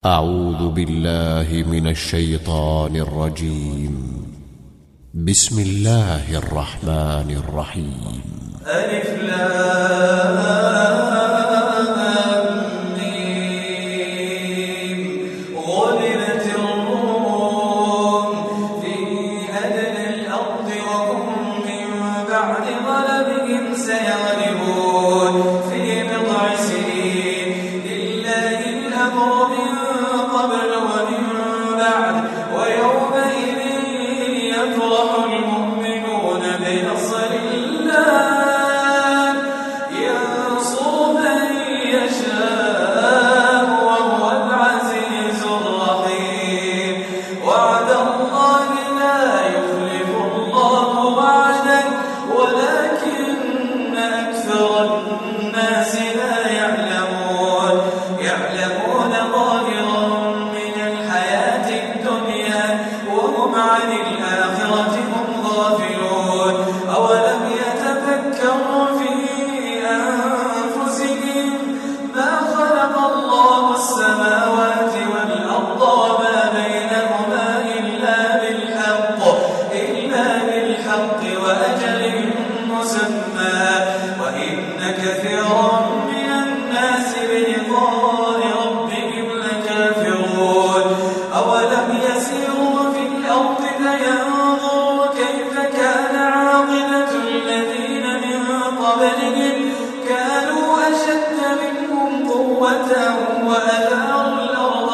أعوذ بالله من الشيطان الرجيم. بسم الله الرحمن الرحيم. ألف لام ميم. غلبت الروم في أدنى الأرض وهم من بعد غلبهم سيغلبون في بضع سنين. لله الأمر من قبل ومن بعد ويومئذ يفرح المؤمنون بنصر الله ينصر من يشاء وهو العزيز الرحيم. وعد الله لا يخلف الله وعده ولكن أكثر الناس لا يعلمون ظاهرا من الحياة الدنيا وهم عن الآخرة هم غافلون. أولم يتفكروا في أنفسهم ما خلق الله السماوات والأرض وما بينهما إلا بالحق وأجل مسمى وإن كثيرا من الناس بلقاء ربهم لكافرون. أولم يسيروا في الأرض فينظروا كيف كان عاقبة الذين من قبلهم كانوا أشد منهم قوة وأثاروا الأرض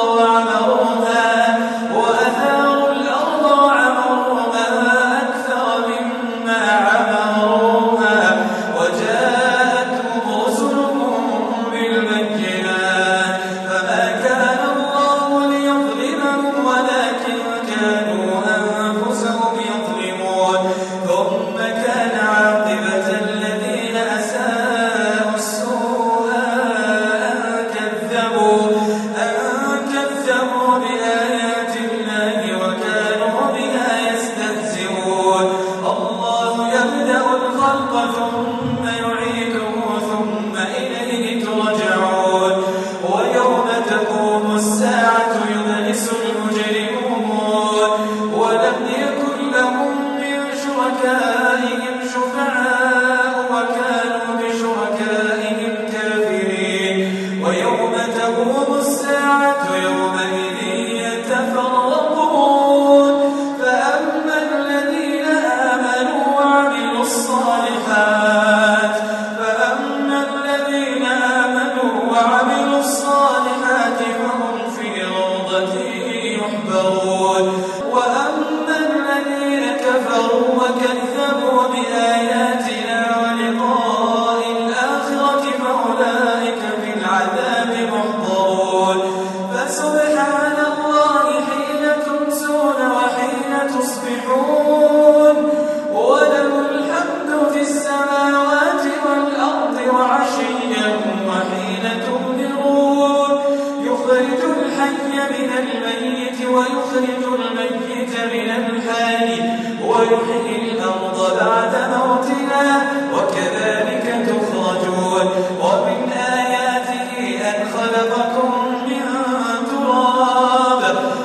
وعمروها أكثر مما عمروها وجاءتهم رسلهم بالبينات فما كان الله ليظلمهم ولكن كانوا أنفسهم يظلمون. ثم كان عاقبة الذين أساءوا السوء أن كذبوا بآيات الله وكانوا بها يستهزئون. الله يبدأ الخلق ثم يعيده ثم إليه ترجعون. ويوم تقوم الساعة يبلس المجرمون ولم يكن لهم من شركائهم شفعاء وكانوا بشركائهم كافرين. ويوم تقوم الساعة يومئذ يتفرقون فأما الذين آمنوا وعملوا الصالحات فهم في روضة يحبرون. وأما الذين كفروا وكذبوا بآياتنا ولقاء الآخرة فأولئك في العذاب محضرون. فسبحان الله حين تمسون وحين تصبحون وله الحمد في السماوات والأرض وعشيا وحين تظهرون. يخرج الحي من الميت ويخرج الميت من الحي ويحيي الأرض بعد موتها وكذلك تخرجون. ومن آياته أن خلقكم من تراب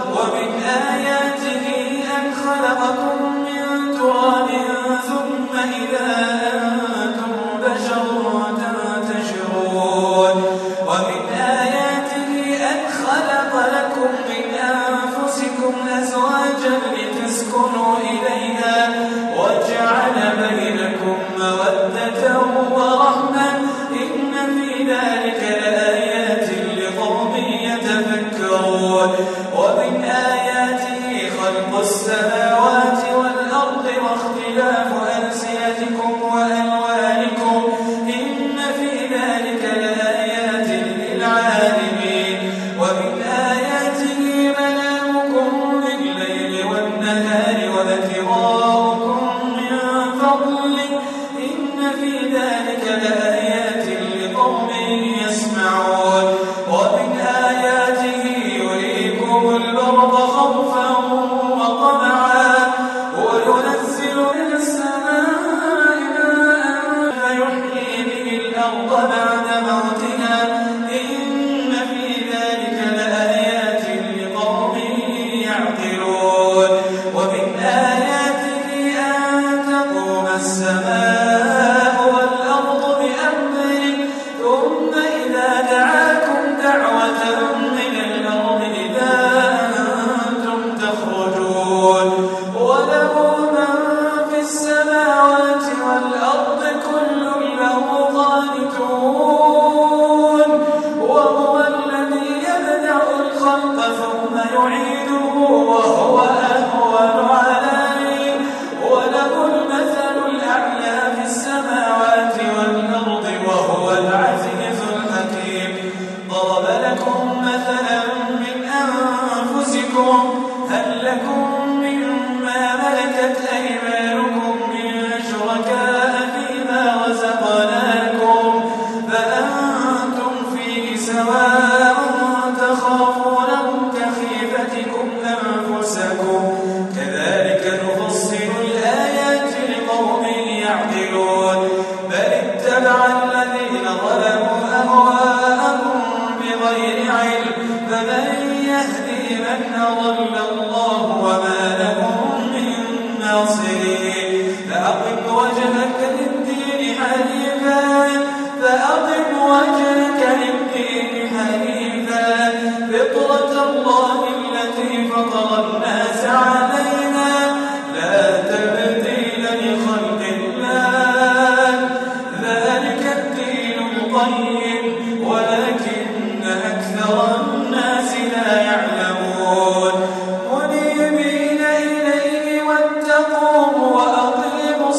ثم إذا أنتم بشر تنتشرون. ومن آياته أن خلق لكم من أنفسكم أزواجا لتسكنوا إليها وجعل بينكم مودة ورحمة إن في ذلك لآيات لقوم يتفكرون. ومن آياته خلق السماوات والأرض واختلاف ألسنتكم وألوانكم إن في ذلك لآيات للعالمين. ومن آياته منامكم بالليل والنهار وابتغاؤكم من فضله إن في ذلك لآيات لقوم يسمعون. ومن آياته يريكم البرق خوفا وطمعا وينزل من السماء فمن يهدي من أضل الله وما لهم من ناصرين فأقم وجهك للدين حنيفا فطرة الله التي فطر الناس عليها لا تبديل لخلق الله ذلك الدين القيم ولكن أكثر الناس لا يعلمون منيبين إليه واتقوه وأقيموا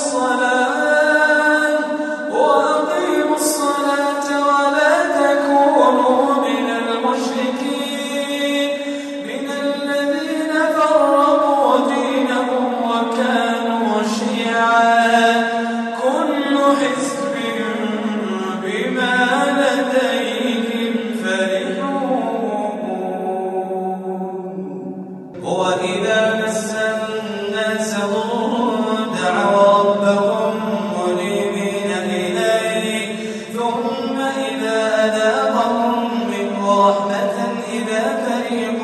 الصلاة ولا تكونوا من المشركين من الذين فرقوا دينهم وكانوا شيعا كل حزب بما لديهم فرحون وإذا مس الناس ضر دعوا ربهم منيبين إليه ثم إذا أذاقهم منه رحمة إذا فريق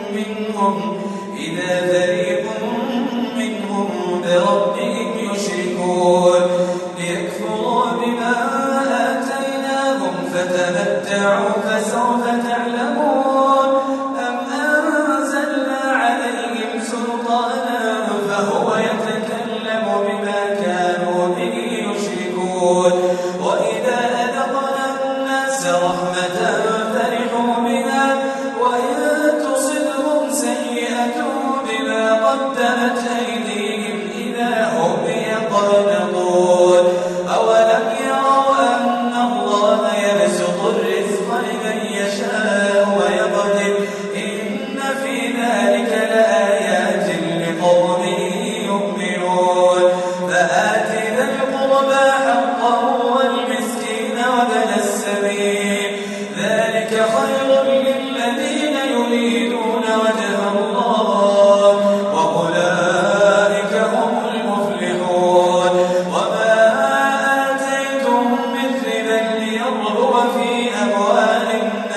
منهم بربهم يشركون ليكفروا بما آتيناهم فتمتعوا فسوف تعلمون أم أنزلنا عليهم سلطانا فهو يتكلم بما كانوا به يشركون وإذا أذقنا الناس رحمة فرحوا بها وإن تصبهم سيئة بما قدمت أيديهم إذا هم يقنطون أولم يروا أن الله يبسط الرزق لمن يشاء ويقدر إن في ذلك لآيات لقوم يؤمنون فآت ذا القربى حقه والمسكين وابن السبيل ذلك خير للذين يريدون وجه الله وأولئك هم المفلحون وما آتيتم من ربا ليربو في أموال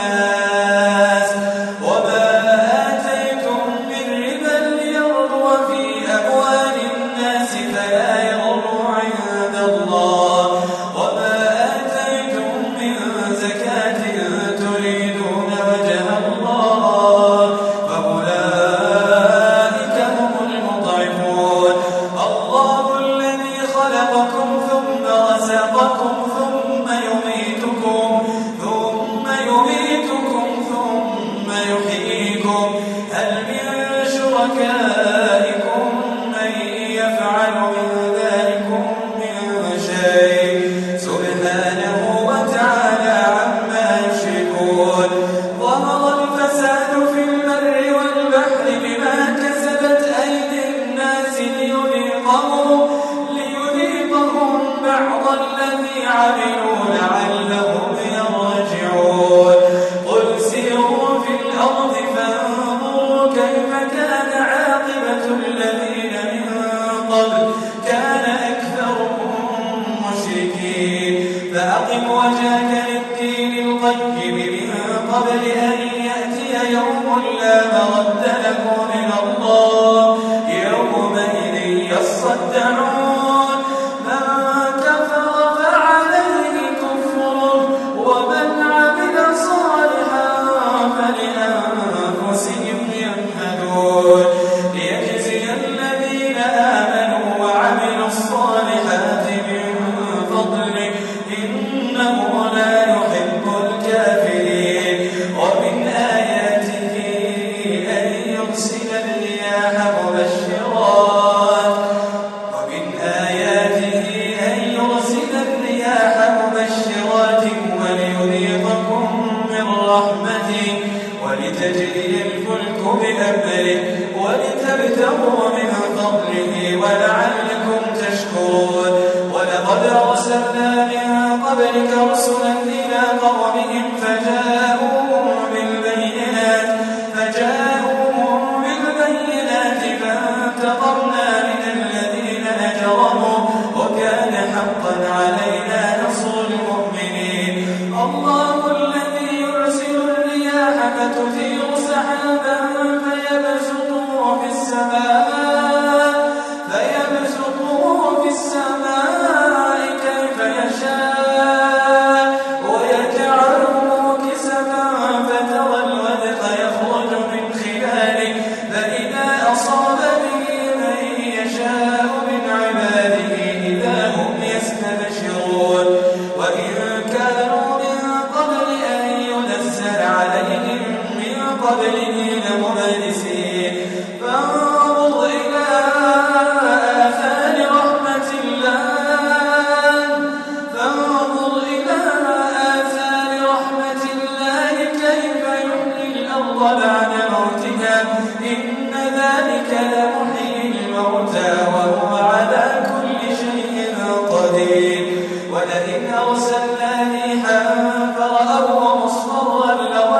الناس فلا يربو عند الله وما آتيتم من زكاة تريدون وجه الله فأولئك هم المضعفون الله الذي خلقكم ثم رزقكم ثم يميتكم ثم يحييكم هل من شركائكم من يفعل من ذلكم من شيء سبحانه وتعالى عما يشركون ظهر الفساد في البر والبحر بما كسبت أيدي الناس ليذيقهم بعض الذي عملوا لعلهم يرجعون قل سيروا في الأرض فانظروا كيف كان عاقبة الذين من قبل كان أكثرهم مشركين فأقم وجهك للدين القيم من قبل أن يأتي يوم لا مرد له من الله يومئذ يصدعون من كفر فعليه كفره ومن عمل صالحا فلأنفسهم يمهدون ليجزي الذين آمنوا وعملوا الصالحات من فضله إنه لا يحب الكافرين ومن آياته أن يرسل الرياح مبشرات وليذيقكم من رحمته ولتجري الفلك بأمره ولتبتغوا من فضله ولعلكم تشكرون ولقد أرسلنا من قبلك رسلا إلى قومهم فجاءوهم بالبينات فانتقمنا من الذين أجرموا وكان حقا علينا نصر المؤمنين الله الذي يرسل الرياح فتثير سحابا فيبسطه في السماء كيف يشاء ويجعله كسفا فترى الودق يخرج من خلاله فإذا أصاب به من يشاء من عباده إذا هم يستبشرون وإن كانوا من قبل أن ينزل عليهم من قبله لمبلسين فانظر إلى آثار رحمة الله كيف يحيي الأرض بعد موتها إن ذلك لمحيي الموتى وهو على كل شيء قدير ولئن أرسلنا ريحا فرأوه مصفرا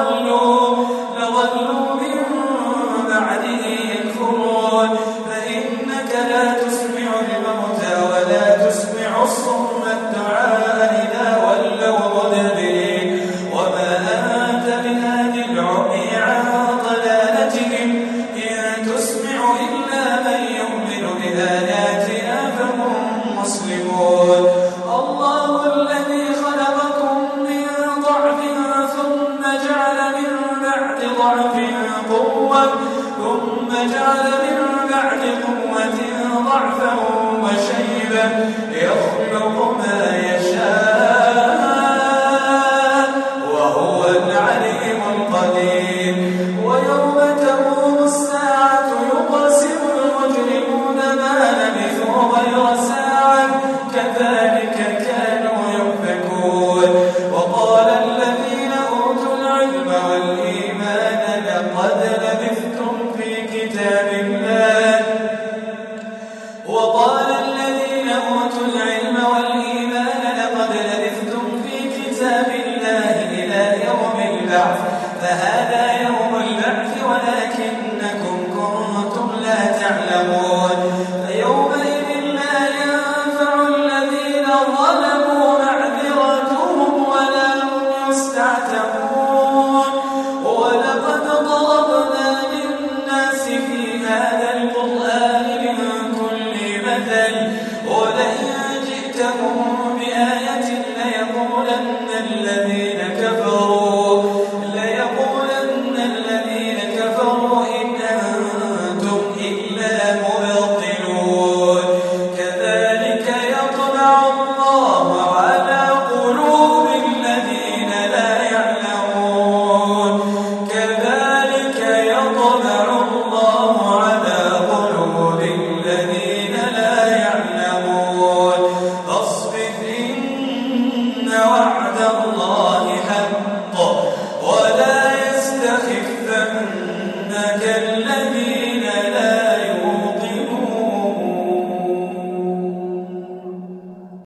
لظلوا من بعده يكفرون فإنك لا تسمع الموتى ولا تسمع الصم الدعاء إذا ولوا مدبرين وما أنت بهادي العمي عن ضلالتهم إن تسمع إلا من يؤمن بآياتنا فهم مسلمون الله الذي خلقكم من ضعف ثم جعل من بعد ضعف قوة ضعفا وشيبا يخلق ما يشاء وهو العليم القدير ويوم تقوم الساعة يقسم المجرمون ما لبثوا غير ساعة كذلك كانوا يؤفكون وقال الذين أوتوا العلم والإيمان لقد لبثتم في كتاب الله